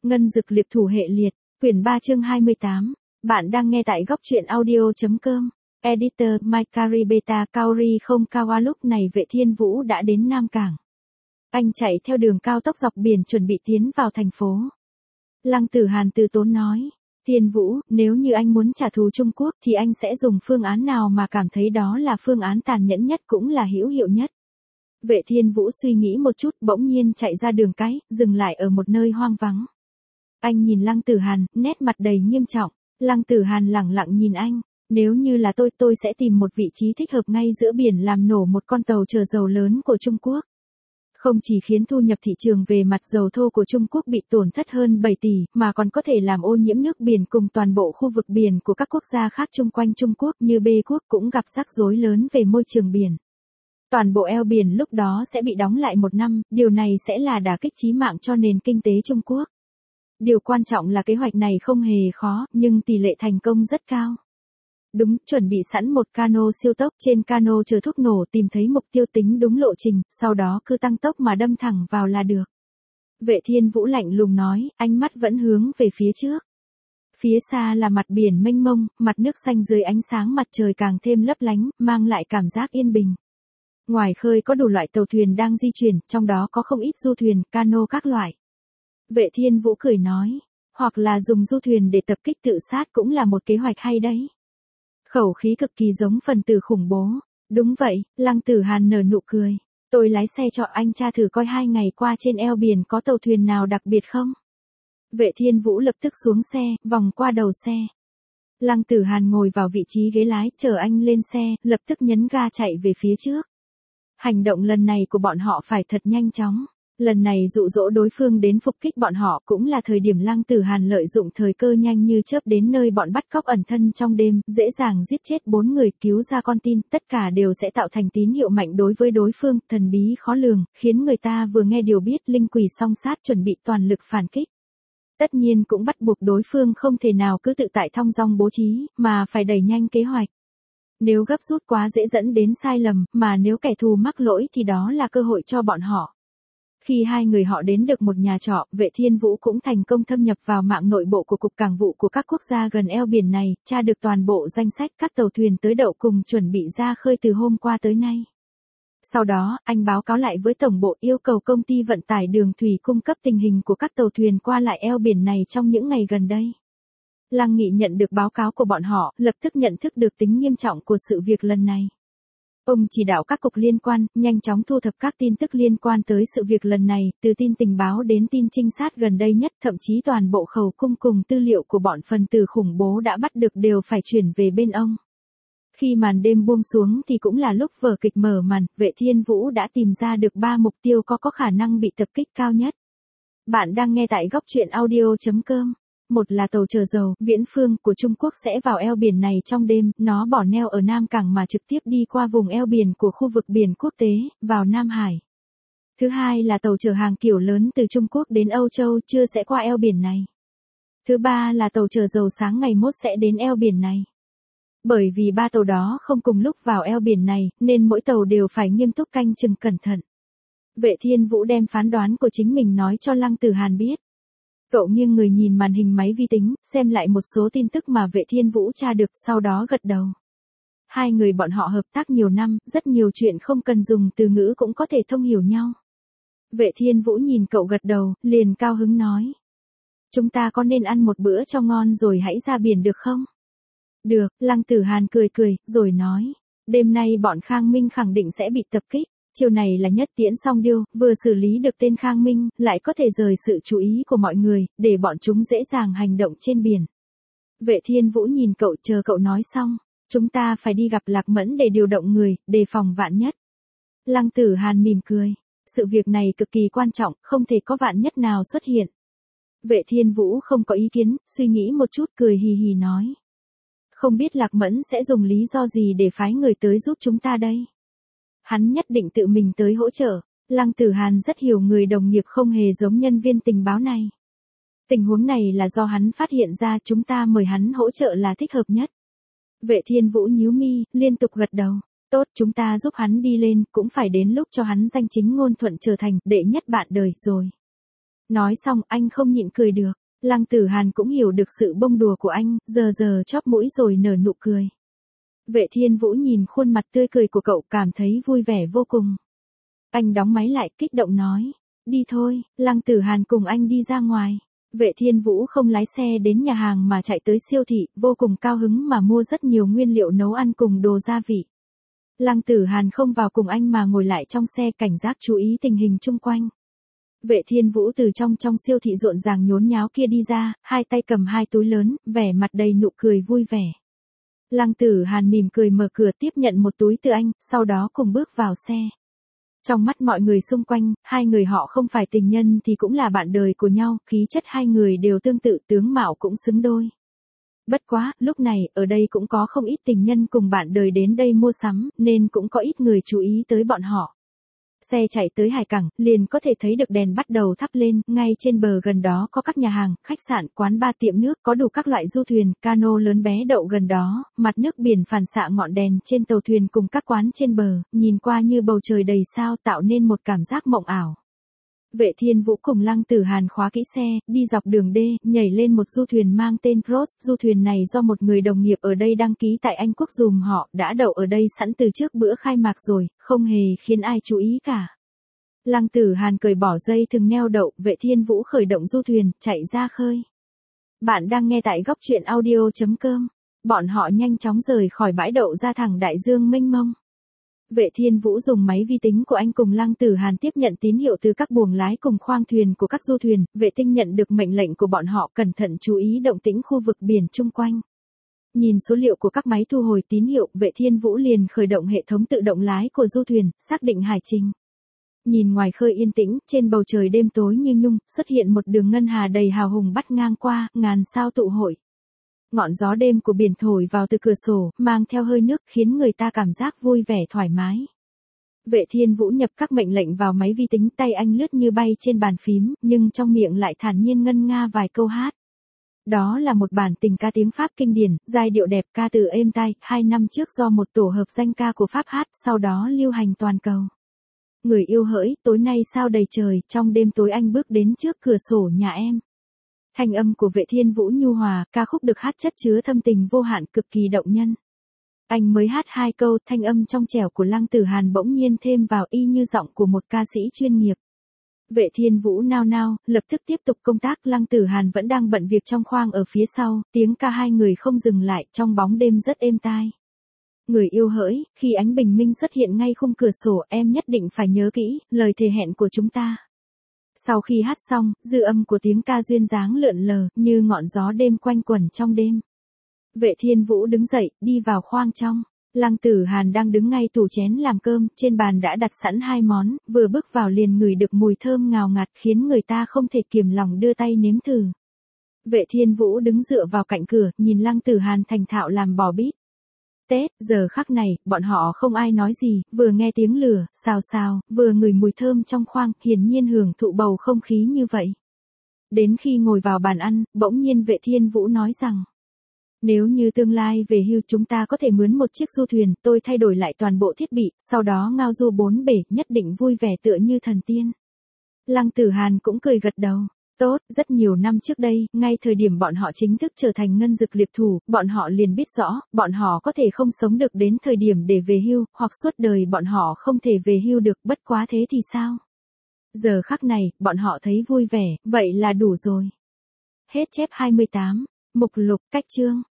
Ngân dực liệp thủ hệ liệt, quyển 3 chương 28. Bạn đang nghe tại góc truyện audio.com. Editor Maikari Beta Kaori không Kawa. Lúc này Vệ Thiên Vũ đã đến Nam Cảng. Anh chạy theo đường cao tốc dọc biển chuẩn bị tiến vào thành phố. Lăng Tử Hàn từ tốn nói. Thiên Vũ, nếu như anh muốn trả thù Trung Quốc thì anh sẽ dùng phương án nào mà cảm thấy đó là phương án tàn nhẫn nhất cũng là hữu hiệu nhất? Vệ Thiên Vũ suy nghĩ một chút bỗng nhiên chạy ra đường cái, dừng lại ở một nơi hoang vắng. Anh nhìn Lăng Tử Hàn, nét mặt đầy nghiêm trọng. Lăng Tử Hàn lẳng lặng nhìn anh. Nếu như là tôi sẽ tìm một vị trí thích hợp ngay giữa biển làm nổ một con tàu chở dầu lớn của Trung Quốc. Không chỉ khiến thu nhập thị trường về mặt dầu thô của Trung Quốc bị tổn thất hơn 7 tỷ, mà còn có thể làm ô nhiễm nước biển cùng toàn bộ khu vực biển của các quốc gia khác chung quanh Trung Quốc như B quốc cũng gặp rắc rối lớn về môi trường biển. Toàn bộ eo biển lúc đó sẽ bị đóng lại một năm, điều này sẽ là đả kích chí mạng cho nền kinh tế Trung Quốc. Điều quan trọng là kế hoạch này không hề khó, nhưng tỷ lệ thành công rất cao. Đúng, chuẩn bị sẵn một cano siêu tốc, trên cano chờ thuốc nổ, tìm thấy mục tiêu, tính đúng lộ trình, sau đó cứ tăng tốc mà đâm thẳng vào là được. Vệ Thiên Vũ lạnh lùng nói, ánh mắt vẫn hướng về phía trước. Phía xa là mặt biển mênh mông, mặt nước xanh dưới ánh sáng mặt trời càng thêm lấp lánh, mang lại cảm giác yên bình. Ngoài khơi có đủ loại tàu thuyền đang di chuyển, trong đó có không ít du thuyền, cano các loại. Vệ Thiên Vũ cười nói, hoặc là dùng du thuyền để tập kích tự sát cũng là một kế hoạch hay đấy. Khẩu khí cực kỳ giống phần tử khủng bố. Đúng vậy, Lăng Tử Hàn nở nụ cười. Tôi lái xe cho anh tra thử coi 2 ngày qua trên eo biển có tàu thuyền nào đặc biệt không? Vệ Thiên Vũ lập tức xuống xe, vòng qua đầu xe. Lăng Tử Hàn ngồi vào vị trí ghế lái, chờ anh lên xe, lập tức nhấn ga chạy về phía trước. Hành động lần này của bọn họ phải thật nhanh chóng. Lần này dụ dỗ đối phương đến phục kích bọn họ cũng là thời điểm Lăng Tử Hàn lợi dụng thời cơ nhanh như chớp đến nơi bọn bắt cóc ẩn thân trong đêm, dễ dàng giết chết 4 người, cứu ra con tin, tất cả đều sẽ tạo thành tín hiệu mạnh đối với đối phương, thần bí khó lường, khiến người ta vừa nghe điều biết linh quỷ song sát chuẩn bị toàn lực phản kích. Tất nhiên cũng bắt buộc đối phương không thể nào cứ tự tại thong dong bố trí, mà phải đẩy nhanh kế hoạch. Nếu gấp rút quá dễ dẫn đến sai lầm, mà nếu kẻ thù mắc lỗi thì đó là cơ hội cho bọn họ. Khi hai người họ đến được một nhà trọ, Vệ Thiên Vũ cũng thành công thâm nhập vào mạng nội bộ của Cục Cảng vụ của các quốc gia gần eo biển này, tra được toàn bộ danh sách các tàu thuyền tới đậu cùng chuẩn bị ra khơi từ hôm qua tới nay. Sau đó, anh báo cáo lại với Tổng bộ, yêu cầu công ty vận tải đường thủy cung cấp tình hình của các tàu thuyền qua lại eo biển này trong những ngày gần đây. Lăng Nghị nhận được báo cáo của bọn họ, lập tức nhận thức được tính nghiêm trọng của sự việc lần này. Ông chỉ đạo các cục liên quan, nhanh chóng thu thập các tin tức liên quan tới sự việc lần này, từ tin tình báo đến tin trinh sát gần đây nhất, thậm chí toàn bộ khẩu cung cùng tư liệu của bọn phần tử khủng bố đã bắt được đều phải chuyển về bên ông. Khi màn đêm buông xuống thì cũng là lúc vở kịch mở màn, Vệ Thiên Vũ đã tìm ra được 3 mục tiêu có khả năng bị tập kích cao nhất. Bạn đang nghe tại góc truyện audio.com. Một là tàu chở dầu, Viễn Phương của Trung Quốc sẽ vào eo biển này trong đêm, nó bỏ neo ở Nam Cảng mà trực tiếp đi qua vùng eo biển của khu vực biển quốc tế, vào Nam Hải. Thứ hai là tàu chở hàng kiểu lớn từ Trung Quốc đến Âu Châu, chưa sẽ qua eo biển này. Thứ ba là tàu chở dầu sáng ngày mốt sẽ đến eo biển này. Bởi vì 3 tàu đó không cùng lúc vào eo biển này, nên mỗi tàu đều phải nghiêm túc canh chừng cẩn thận. Vệ Thiên Vũ đem phán đoán của chính mình nói cho Lăng Tử Hàn biết. Cậu nghiêng người nhìn màn hình máy vi tính, xem lại một số tin tức mà Vệ Thiên Vũ tra được, sau đó gật đầu. Hai người bọn họ hợp tác nhiều năm, rất nhiều chuyện không cần dùng từ ngữ cũng có thể thông hiểu nhau. Vệ Thiên Vũ nhìn cậu gật đầu, liền cao hứng nói. Chúng ta có nên ăn một bữa cho ngon rồi hãy ra biển được không? Được, Lăng Tử Hàn cười cười, rồi nói. Đêm nay bọn Khang Minh khẳng định sẽ bị tập kích. Chiều này là nhất tiễn song điêu, vừa xử lý được tên Khang Minh, lại có thể rời sự chú ý của mọi người, để bọn chúng dễ dàng hành động trên biển. Vệ Thiên Vũ nhìn cậu, chờ cậu nói xong. Chúng ta phải đi gặp Lạc Mẫn để điều động người, đề phòng vạn nhất. Lăng Tử Hàn mỉm cười. Sự việc này cực kỳ quan trọng, không thể có vạn nhất nào xuất hiện. Vệ Thiên Vũ không có ý kiến, suy nghĩ một chút cười hì hì nói. Không biết Lạc Mẫn sẽ dùng lý do gì để phái người tới giúp chúng ta đây? Hắn nhất định tự mình tới hỗ trợ. Lăng Tử Hàn rất hiểu người đồng nghiệp không hề giống nhân viên tình báo này. Tình huống này là do hắn phát hiện ra, chúng ta mời hắn hỗ trợ là thích hợp nhất. Vệ Thiên Vũ nhíu mi, liên tục gật đầu. Tốt, chúng ta giúp hắn đi lên, cũng phải đến lúc cho hắn danh chính ngôn thuận trở thành đệ nhất bạn đời rồi. Nói xong anh không nhịn cười được. Lăng Tử Hàn cũng hiểu được sự bông đùa của anh, giờ chóp mũi rồi nở nụ cười. Vệ Thiên Vũ nhìn khuôn mặt tươi cười của cậu cảm thấy vui vẻ vô cùng. Anh đóng máy lại kích động nói. Đi thôi, Lăng Tử Hàn cùng anh đi ra ngoài. Vệ Thiên Vũ không lái xe đến nhà hàng mà chạy tới siêu thị, vô cùng cao hứng mà mua rất nhiều nguyên liệu nấu ăn cùng đồ gia vị. Lăng Tử Hàn không vào cùng anh mà ngồi lại trong xe cảnh giác chú ý tình hình chung quanh. Vệ Thiên Vũ từ trong siêu thị rộn ràng nhốn nháo kia đi ra, hai tay cầm hai túi lớn, vẻ mặt đầy nụ cười vui vẻ. Lăng Tử Hàn mỉm cười mở cửa tiếp nhận một túi từ anh, sau đó cùng bước vào xe. Trong mắt mọi người xung quanh, hai người họ không phải tình nhân thì cũng là bạn đời của nhau, khí chất hai người đều tương tự, tướng mạo cũng xứng đôi. Bất quá, lúc này, ở đây cũng có không ít tình nhân cùng bạn đời đến đây mua sắm, nên cũng có ít người chú ý tới bọn họ. Xe chạy tới hải cảng, liền có thể thấy được đèn bắt đầu thắp lên, ngay trên bờ gần đó có các nhà hàng, khách sạn, quán bar, tiệm nước, có đủ các loại du thuyền, cano lớn bé đậu gần đó, mặt nước biển phản xạ ngọn đèn trên tàu thuyền cùng các quán trên bờ, nhìn qua như bầu trời đầy sao tạo nên một cảm giác mộng ảo. Vệ Thiên Vũ cùng Lăng Tử Hàn khóa kỹ xe, đi dọc đường đê, nhảy lên một du thuyền mang tên Cross. Du thuyền này do một người đồng nghiệp ở đây đăng ký tại Anh Quốc dùm họ, đã đậu ở đây sẵn từ trước bữa khai mạc rồi, không hề khiến ai chú ý cả. Lăng Tử Hàn cởi bỏ dây thừng neo đậu, Vệ Thiên Vũ khởi động du thuyền, chạy ra khơi. Bạn đang nghe tại góc truyện audio.com. Bọn họ nhanh chóng rời khỏi bãi đậu ra thẳng đại dương mênh mông. Vệ Thiên Vũ dùng máy vi tính của anh cùng Lăng Tử Hàn tiếp nhận tín hiệu từ các buồng lái cùng khoang thuyền của các du thuyền, vệ tinh nhận được mệnh lệnh của bọn họ cẩn thận chú ý động tĩnh khu vực biển chung quanh. Nhìn số liệu của các máy thu hồi tín hiệu, Vệ Thiên Vũ liền khởi động hệ thống tự động lái của du thuyền, xác định hải trình. Nhìn ngoài khơi yên tĩnh, trên bầu trời đêm tối như nhung, xuất hiện một đường ngân hà đầy hào hùng bắt ngang qua, ngàn sao tụ hội. Ngọn gió đêm của biển thổi vào từ cửa sổ, mang theo hơi nước khiến người ta cảm giác vui vẻ thoải mái. Vệ Thiên Vũ nhập các mệnh lệnh vào máy vi tính, tay anh lướt như bay trên bàn phím, nhưng trong miệng lại thản nhiên ngân nga vài câu hát. Đó là một bản tình ca tiếng Pháp kinh điển, giai điệu đẹp, ca từ êm tai, 2 năm trước do một tổ hợp danh ca của Pháp hát, sau đó lưu hành toàn cầu. Người yêu hỡi, tối nay sao đầy trời, trong đêm tối anh bước đến trước cửa sổ nhà em. Thanh âm của Vệ Thiên Vũ nhu hòa, ca khúc được hát chất chứa thâm tình vô hạn, cực kỳ động nhân. Anh mới hát 2 câu, thanh âm trong trẻo của Lăng Tử Hàn bỗng nhiên thêm vào y như giọng của một ca sĩ chuyên nghiệp. Vệ Thiên Vũ nao nao, lập tức tiếp tục công tác. Lăng Tử Hàn vẫn đang bận việc trong khoang ở phía sau, tiếng ca hai người không dừng lại, trong bóng đêm rất êm tai. Người yêu hỡi, khi ánh bình minh xuất hiện ngay khung cửa sổ, em nhất định phải nhớ kỹ lời thề hẹn của chúng ta. Sau khi hát xong, dư âm của tiếng ca duyên dáng lượn lờ, như ngọn gió đêm quanh quẩn trong đêm. Vệ Thiên Vũ đứng dậy, đi vào khoang trong. Lăng Tử Hàn đang đứng ngay tủ chén làm cơm, trên bàn đã đặt sẵn 2 món, vừa bước vào liền ngửi được mùi thơm ngào ngạt khiến người ta không thể kiềm lòng đưa tay nếm thử. Vệ Thiên Vũ đứng dựa vào cạnh cửa, nhìn Lăng Tử Hàn thành thạo làm bò bít. Tết, giờ khắc này, bọn họ không ai nói gì, vừa nghe tiếng lửa, xào xào, vừa ngửi mùi thơm trong khoang, hiển nhiên hưởng thụ bầu không khí như vậy. Đến khi ngồi vào bàn ăn, bỗng nhiên Vệ Thiên Vũ nói rằng, nếu như tương lai về hưu chúng ta có thể mướn một chiếc du thuyền, tôi thay đổi lại toàn bộ thiết bị, sau đó ngao du 4 bể, nhất định vui vẻ tựa như thần tiên. Lăng Tử Hàn cũng cười gật đầu. Tốt, rất nhiều năm trước đây, ngay thời điểm bọn họ chính thức trở thành ngân dực liệp thủ, bọn họ liền biết rõ, bọn họ có thể không sống được đến thời điểm để về hưu, hoặc suốt đời bọn họ không thể về hưu được, bất quá thế thì sao? Giờ khắc này, bọn họ thấy vui vẻ, vậy là đủ rồi. Hết chép 28, mục lục, cách chương.